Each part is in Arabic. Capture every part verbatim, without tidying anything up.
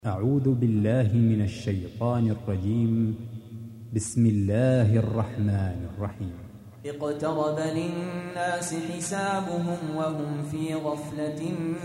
أعوذ بالله من الشيطان الرجيم. بسم الله الرحمن الرحيم. اقترب للناس حسابهم وهم في غفلة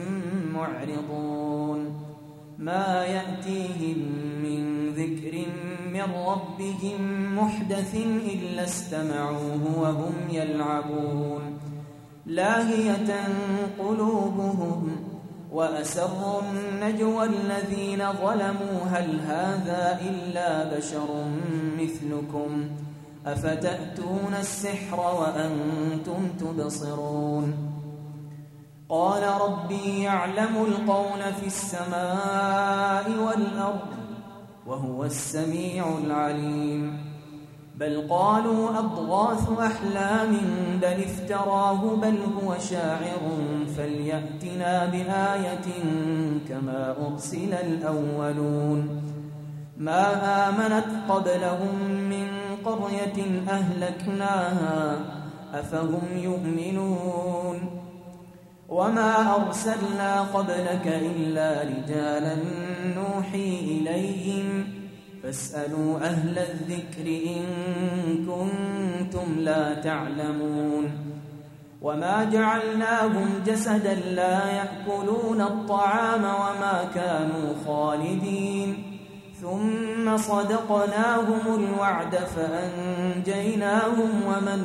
معرضون ما يأتيهم من ذكر من ربهم محدث إلا استمعوه وهم يلعبون لاهية قلوبهم وأسروا النجوى الذين ظلموا هل هذا إلا بشر مثلكم أفتأتون السحر وأنتم تبصرون قال ربي يعلم القول في السماء والأرض وهو السميع العليم بل قالوا أضغاث أحلام بل افتراه بل هو شاعر فليأتنا بآية كما أرسل الأولون ما آمنت قبلهم من قرية أهلكناها أفهم يؤمنون وما أرسلنا قبلك إلا رجالا نوحي إليهم فاسألوا أهل الذكر إن كنتم لا تعلمون وما جعلناهم جسدا لا يأكلون الطعام وما كانوا خالدين ثم صدقناهم الوعد فأنجيناهم ومن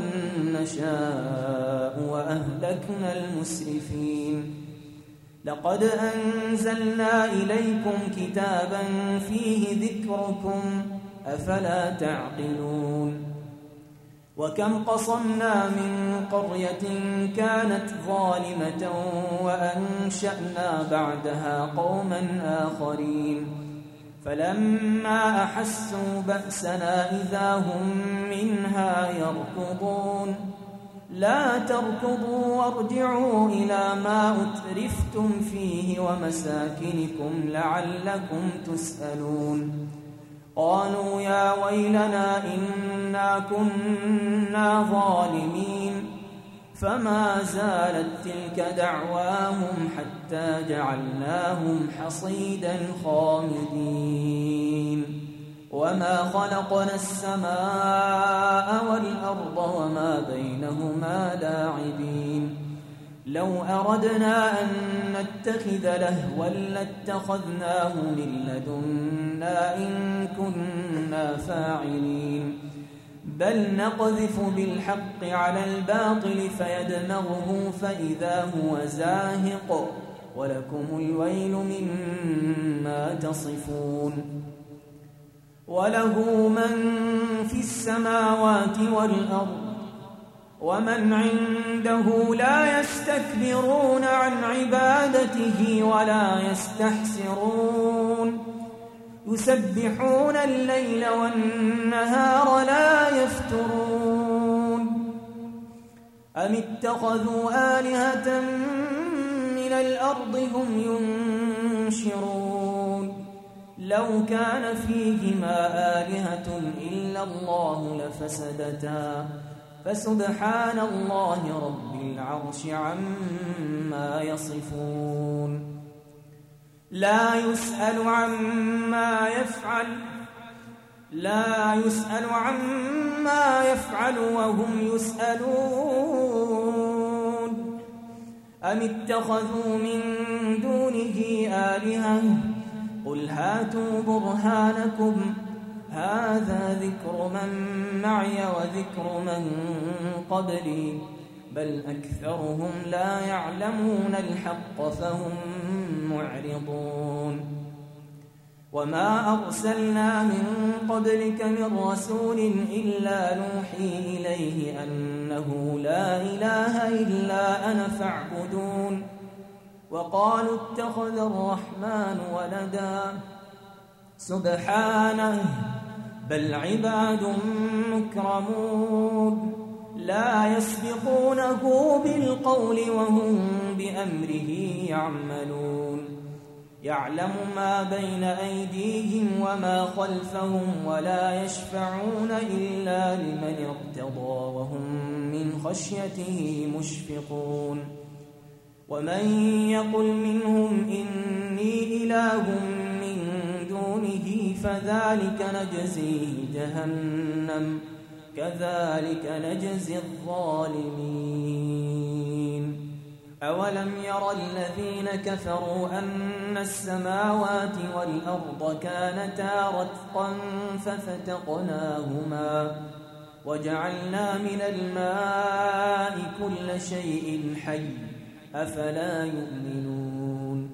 نشاء وأهلكنا المسرفين لقد أنزلنا إليكم كتابا فيه ذكركم أفلا تعقلون وكم قصمنا من قرية كانت ظالمة وأنشأنا بعدها قوما آخرين فلما أحسوا بأسنا إذا هم منها يركضون لا تركضوا وارجعوا إلى ما أترفتم فيه ومساكنكم لعلكم تسألون قالوا يا ويلنا إنا كنا ظالمين فما زالت تلك دعواهم حتى جعلناهم حصيدا خامدين وما خلقنا السماء والأرض وما بينهما لاعبين لو أردنا أن نتخذ لهوا لاتخذناه من لدنا إن كنا فاعلين بل نقذف بالحق على الباطل فيدمغه فإذا هو زاهق ولكم الويل مما تصفون وله من في السماوات والأرض ومن عنده لا يستكبرون عن عبادته ولا يستحسرون يسبحون الليل والنهار لا يفترون أم اتخذوا آلهة من الأرض هم ينشرون لو كان فيهما آلهة إلا الله لفسدتا فسبحان الله رب العرش عما يصفون لا يسأل عما يفعل لا يسأل عما يفعل وهم يسألون أم اتخذوا من دونه آلهة قل هاتوا برهانكم هذا ذكر من معي وذكر من قبلي بل أكثرهم لا يعلمون الحق فهم معرضون وما أرسلنا من قبلك من رسول إلا نوحي إليه أنه لا إله إلا أنا فاعبدون وقالوا اتخذ الرحمن ولدا سبحانه بل عباد مكرمون لا يسبقونه بالقول وهم بأمره يعملون يعلم ما بين أيديهم وما خلفهم ولا يشفعون إلا لمن ارتضى وهم من خشيته مشفقون ومن يقل منهم إني إله من فذلك نجزيه جهنم كذلك نجزي الظالمين. أولم ير الذين كفروا أن السماوات والأرض كانتا رتقا ففتقناهما وجعلنا من الماء كل شيء حي أفلا يؤمنون.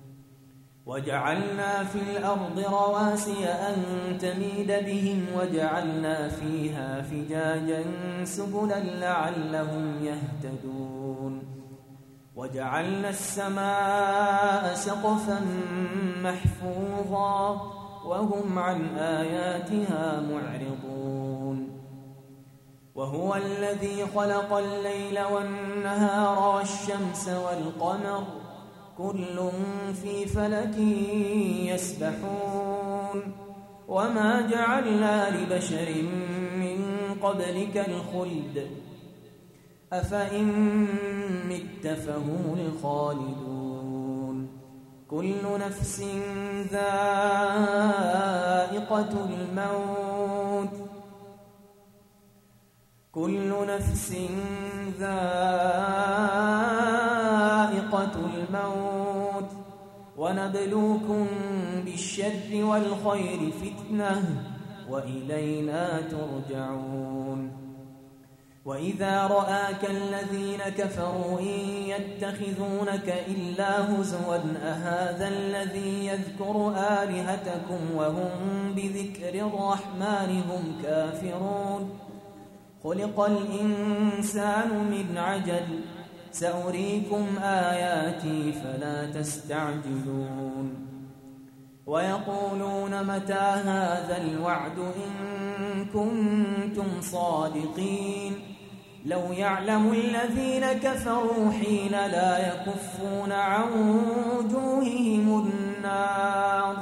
وجعلنا في الأرض رواسي أن تميد بهم وجعلنا فيها فجاجا سبلا لعلهم يهتدون. وجعلنا السماء سقفا محفوظا وهم عن آياتها معرضون. وهو الذي خلق الليل والنهار والشمس والقمر كل في فلك يسبحون. وما جعلنا لبشر من قبلك الخلد أفإن مت فهم الخالدون. كل نفس ذائقة الموت كل نفس ذائقة الموت ونبلوكم بالشر والخير فتنة وإلينا ترجعون. وإذا رآك الذين كفروا إن يتخذونك إلا هزوا أهذا الذي يذكر آلهتكم وهم بذكر الرحمن هم كافرون. خلق الإنسان من عجل سأريكم آياتي فلا تستعجلون. ويقولون متى هذا الوعد إن كنتم صادقين. لو يعلم الذين كفروا حين لا يكفون عن وجوههم النار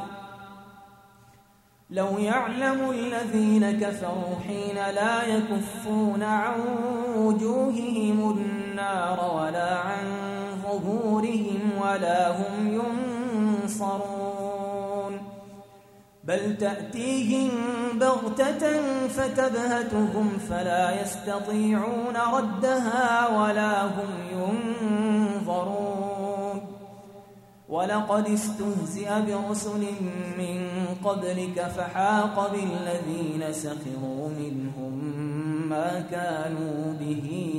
لو يعلم الذين كفروا حين لا يكفون عن وجوههم النار ولا عن ظهورهم ولا هم ينصرون. بل تأتيهم بغتة فتبهتهم فلا يستطيعون ردها ولا هم ينظرون. ولقد استهزئ برسل من قبلك فحاق بالذين سخروا منهم ما كانوا به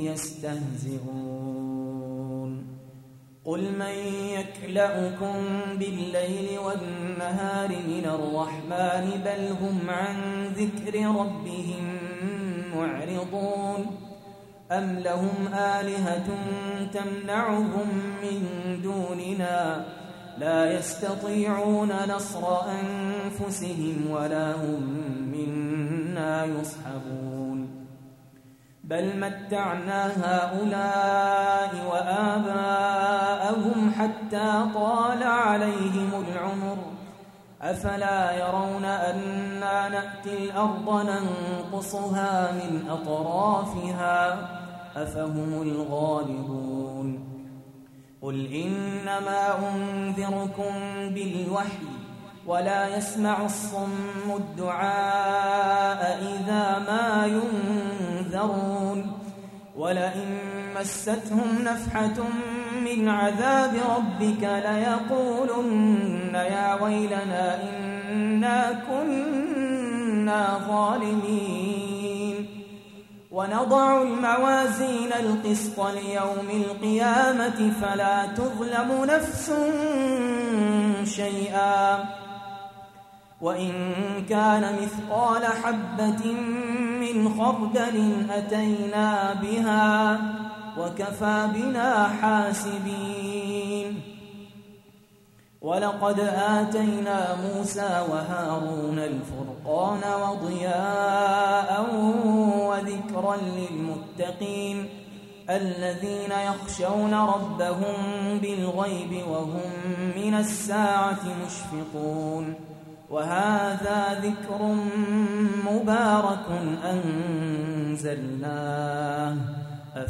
يستهزئون. قل من يكلأكم بالليل والنهار من الرحمن بل هم عن ذكر ربهم معرضون. أم لهم آلهة تمنعهم من دوننا لا يستطيعون نصر أنفسهم ولا هم منا يصحبون. بل متعنا هؤلاء وآباءهم حتى طال عليهم العمر أفلا يرون أنا نأتي الأرض ننقصها من أطرافها أفهم الغالبون. قل إنما أنذركم بالوحي ولا يسمع الصم الدعاء إذا ما ينذرون. ولئن مستهم نفحة من عذاب ربك ليقولن يا ويلنا إنا كنا ظالمين. ونضع الموازين القسط ليوم القيامة فلا تظلم نفس شيئا وإن كان مثقال حبة من خردل أتينا بها وكفى بنا حاسبين. ولقد آتينا موسى وهارون الفرقان وضياء وذكرا للمتقين الذين يخشون ربهم بالغيب وهم من الساعة مشفقون. وهذا ذكر مبارك أنزلناه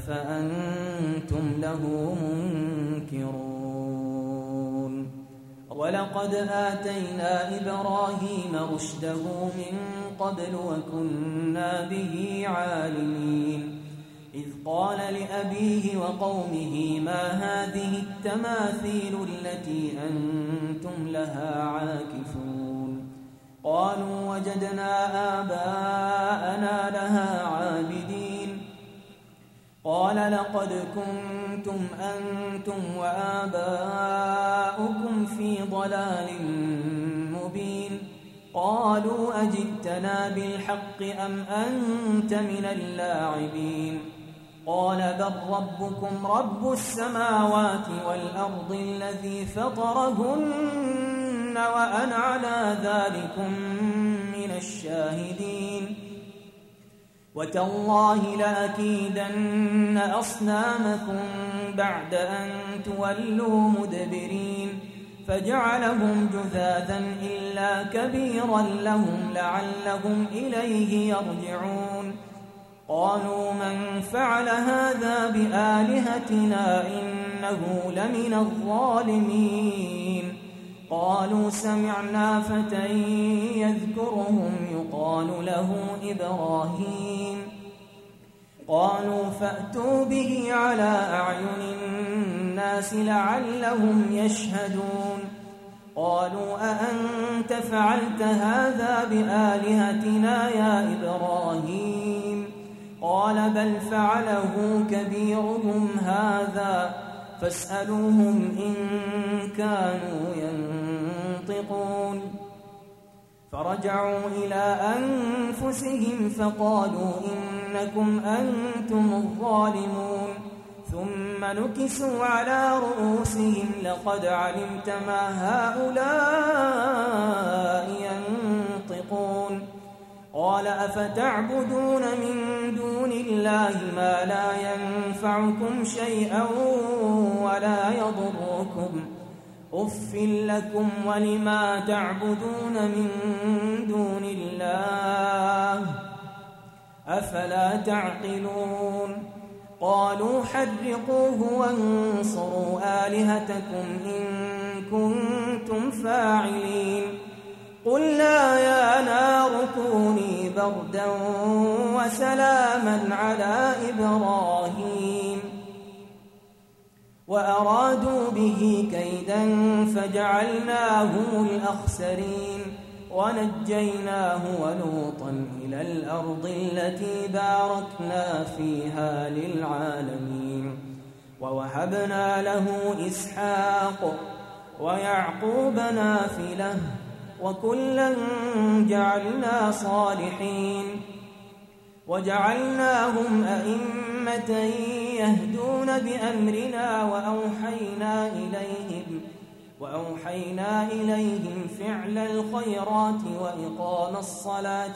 أفأنتم له منكرون. ولقد آتينا إبراهيم رشده من قبل وكنا به عالمين إذ قال لأبيه وقومه ما هذه التماثيل التي أنتم لها عاكفون قالوا وجدنا آباءنا لها عابدين قال لقد كنتم أنتم وآباؤكم في ضلال مبين قالوا أجئتنا بالحق أم أنت من اللاعبين قال بل ربكم رب السماوات والأرض الذي فطرهن وأنا على ذلكم من الشاهدين وتالله لأكيدن أصنامكم بعد أن تولوا مدبرين فجعلهم جذاذا إلا كبيرا لهم لعلهم إليه يرجعون قالوا من فعل هذا بآلهتنا إنه لمن الظالمين قالوا سمعنا فتى يذكرهم يقال له إبراهيم قالوا فأتوا به على أعين الناس لعلهم يشهدون قالوا أأنت فعلت هذا بآلهتنا يا إبراهيم قال بل فعله كبيرهم هذا فاسألوهم إن كانوا ينطقون فرجعوا إلى أنفسهم فقالوا إنكم أنتم الظالمون ثم نكسوا على رؤوسهم لقد علمت ما هؤلاء ينطقون قال أفتعبدون من دون الله ما لا ينفعكم شيئا ولا يضركم أف لكم ولما تعبدون من دون الله أفلا تعقلون قالوا حرقوه وانصروا آلهتكم إن كنتم فاعلين قلنا يا نار كوني بردا وسلاما على إبراهيم وأرادوا به كيدا فجعلناهم الأخسرين ونجيناه ولوطا إلى الأرض التي باركنا فيها للعالمين ووهبنا له إسحاق ويعقوب نافلة وكلا جعلنا صالحين وجعلناهم أئمة يهدون بأمرنا وأوحينا إليهم وأوحينا إليهم فعل الخيرات وإقام الصلاة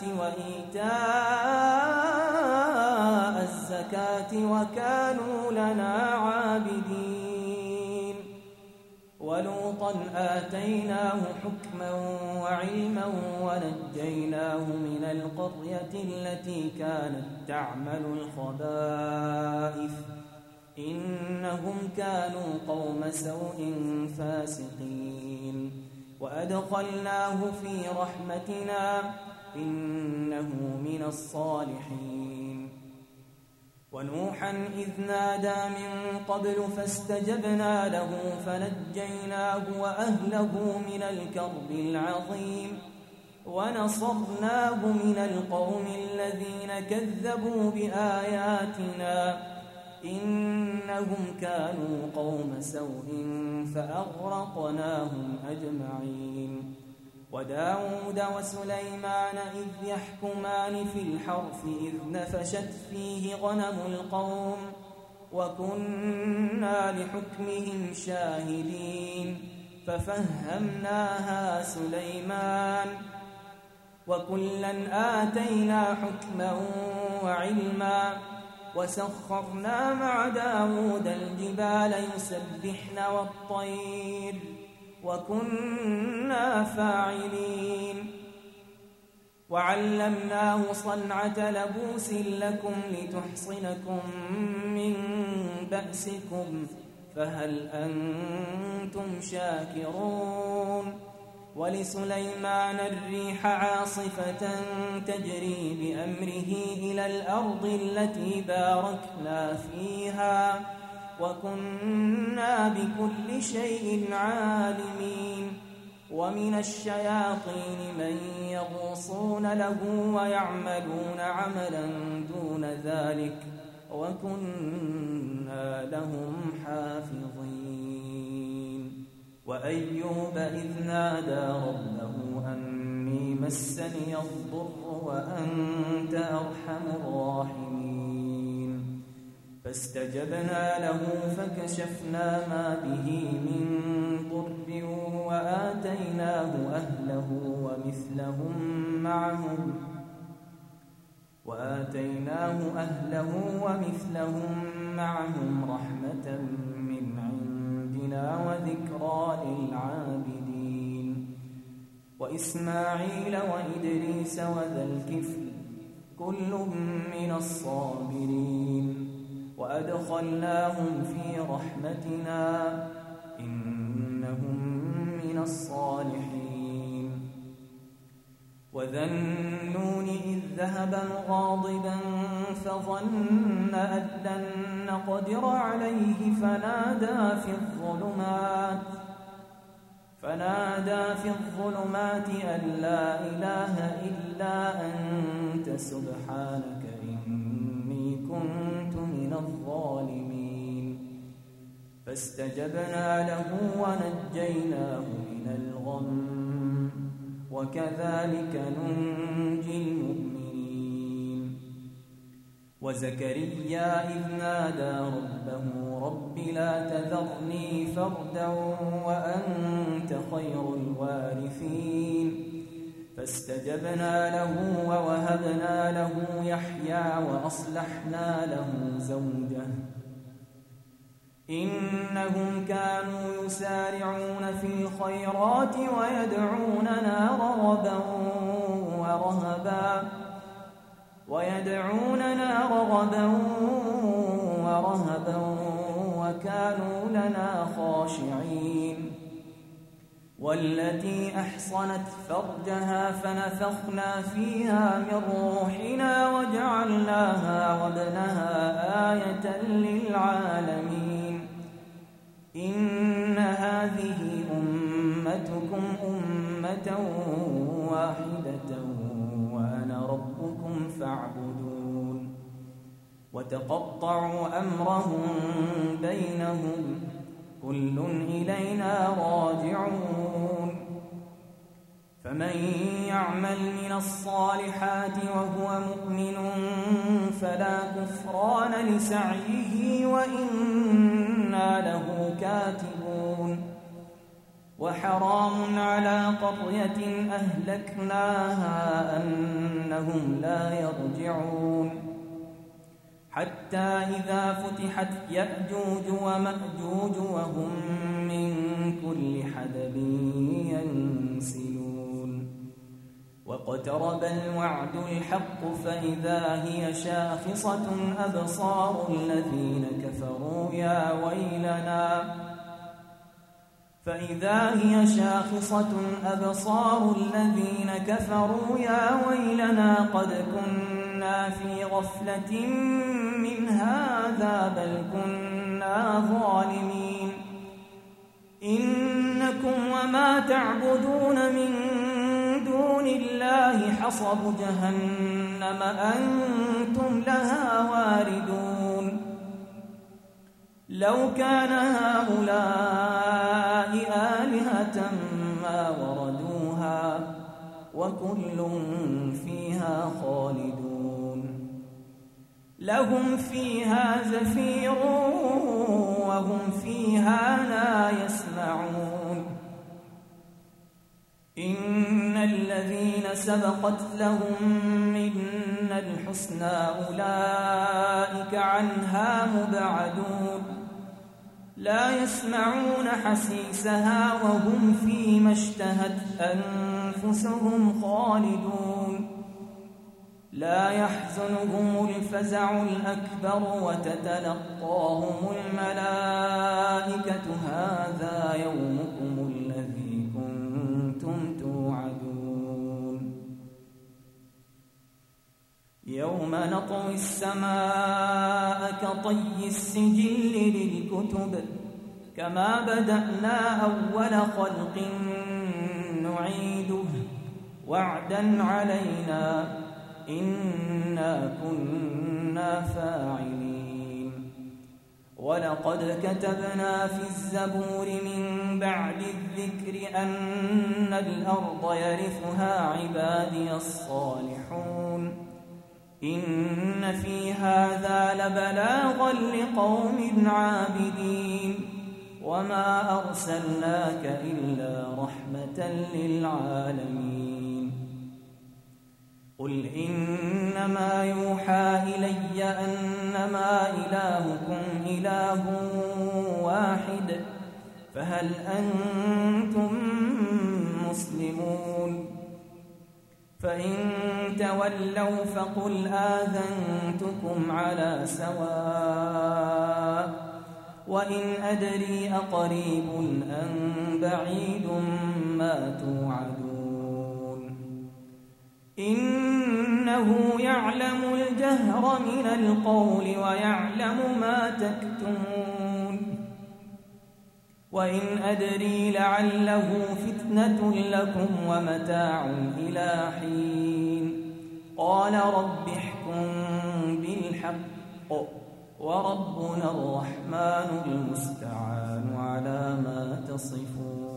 وإيتاء الزكاة وكانوا لنا عابدين ولوطا آتيناه حكما وعلما ونجيناه من القرية التي كانت تعمل الخبائث إنهم كانوا قوم سوء فاسقين وأدخلناه في رحمتنا إنه من الصالحين ونوحا إذ نادى من قبل فاستجبنا له فنجيناه وأهله من الكرب العظيم ونصرناه من القوم الذين كذبوا بآياتنا إنهم كانوا قوم سوء فأغرقناهم أجمعين وداود وسليمان إذ يحكمان في الحرث إذ نفشت فيه غنم القوم وكنا لحكمهم شاهدين ففهمناها سليمان وكلا آتينا حكما وعلما وسخرنا مع داود الجبال يسبحن والطير وكنا فاعلين وعلمناه صنعة لبوس لكم لتحصنكم من بأسكم فهل أنتم شاكرون ولسليمان الريح عاصفة تجري بأمره إلى الأرض التي باركنا فيها وكنا بكل شيء عالمين ومن الشياطين من يغوصون له ويعملون عملا دون ذلك وكنا لهم حافظين وأيوب إذ نادى ربه أني مسني الضر وأنت أرحم الراحمين فاستجبنا له فكشفنا ما به من ضر وآتيناه أهله ومثلهم معهم وآتيناه أهله ومثلهم معهم رحمة من عندنا وذكرى للعابدين وإسماعيل وإدريس وذا الكفل كل من الصابرين وأدخلناهم في رحمتنا إنهم من الصالحين وذا النون إذ ذهب مغاضبا فظن أن لن نقدر عليه فنادى في الظلمات فنادى في الظلمات أن لا إله إلا أنت سبحانك إني كنت من الظالمين فاستجبنا له ونجيناه من الغم وكذلك ننجي المؤمنين وزكريا إذ نادى ربه رب لا تذرني فردا وأنت خير الوارثين فاستجبنا له ووهبنا له يحيى وأصلحنا له زوجه إنهم كانوا يسارعون في الخيرات ويدعوننا رغبا ورهبا ويدعوننا رغبا ورهبا وكانوا لنا خاشعين والتي أحصنت فرجها فنفخنا فيها من روحنا وجعلناها وابنها آية للعالمين إن هذه أمتكم أمة واحدة وأنا ربكم فاعبدون وتقطعوا أمرهم بينهم كل إلينا راجعون فمن يعمل من الصالحات وهو مؤمن فلا كفران لسعيه وإنا له كاتبون وحرام على قرية أهلكناها أنهم لا يرجعون حتى إذا فتحت يأجوج ومأجوج وهم من كل حدب ينسلون واقترب الوعد الحق فإذا هي شاخصة أبصار الذين كفروا يا ويلنا فإذا هي شاخصة أبصار الذين كفروا يا ويلنا قد كنا في غفلة من هذا بل كنا ظالمين إنكم وما تعبدون من دون الله حصب جهنم أنتم لها واردون لو كان هؤلاء آلهة ما وردوها وكل فيها خالدون لهم فيها زفير وهم فيها لا يسمعون إن الذين سبقت لهم منا الحسنى أولئك عنها مبعدون لا يسمعون حسيسها وهم فيما اشتهت أنفسهم خالدون لا يحزنهم الفزع الأكبر وتتلقاهم الملائكة هذا يومكم الذي كنتم توعدون يوم نطوي السماء كطي السجل للكتب كما بدأنا أول خلق نعيده وعدا علينا إنا كنا فاعلين ولقد كتبنا في الزبور من بعد الذكر أن الأرض يرثها عبادي الصالحون إن في هذا لبلاغا لقوم عابدين وما أرسلناك إلا رحمة للعالمين قل إنما يوحى إلي أنما إلهكم إله واحد فهل أنتم مسلمون فإن تولوا فقل آذنتكم على سواء وإن أدري أقريب أم بعيد ما توعدون إنه يعلم الجهر من القول ويعلم ما تكتمون وإن أدري لعله فتنة لكم ومتاع إلى حين قال رب احكم بالحق وربنا الرحمن المستعان على ما تصفون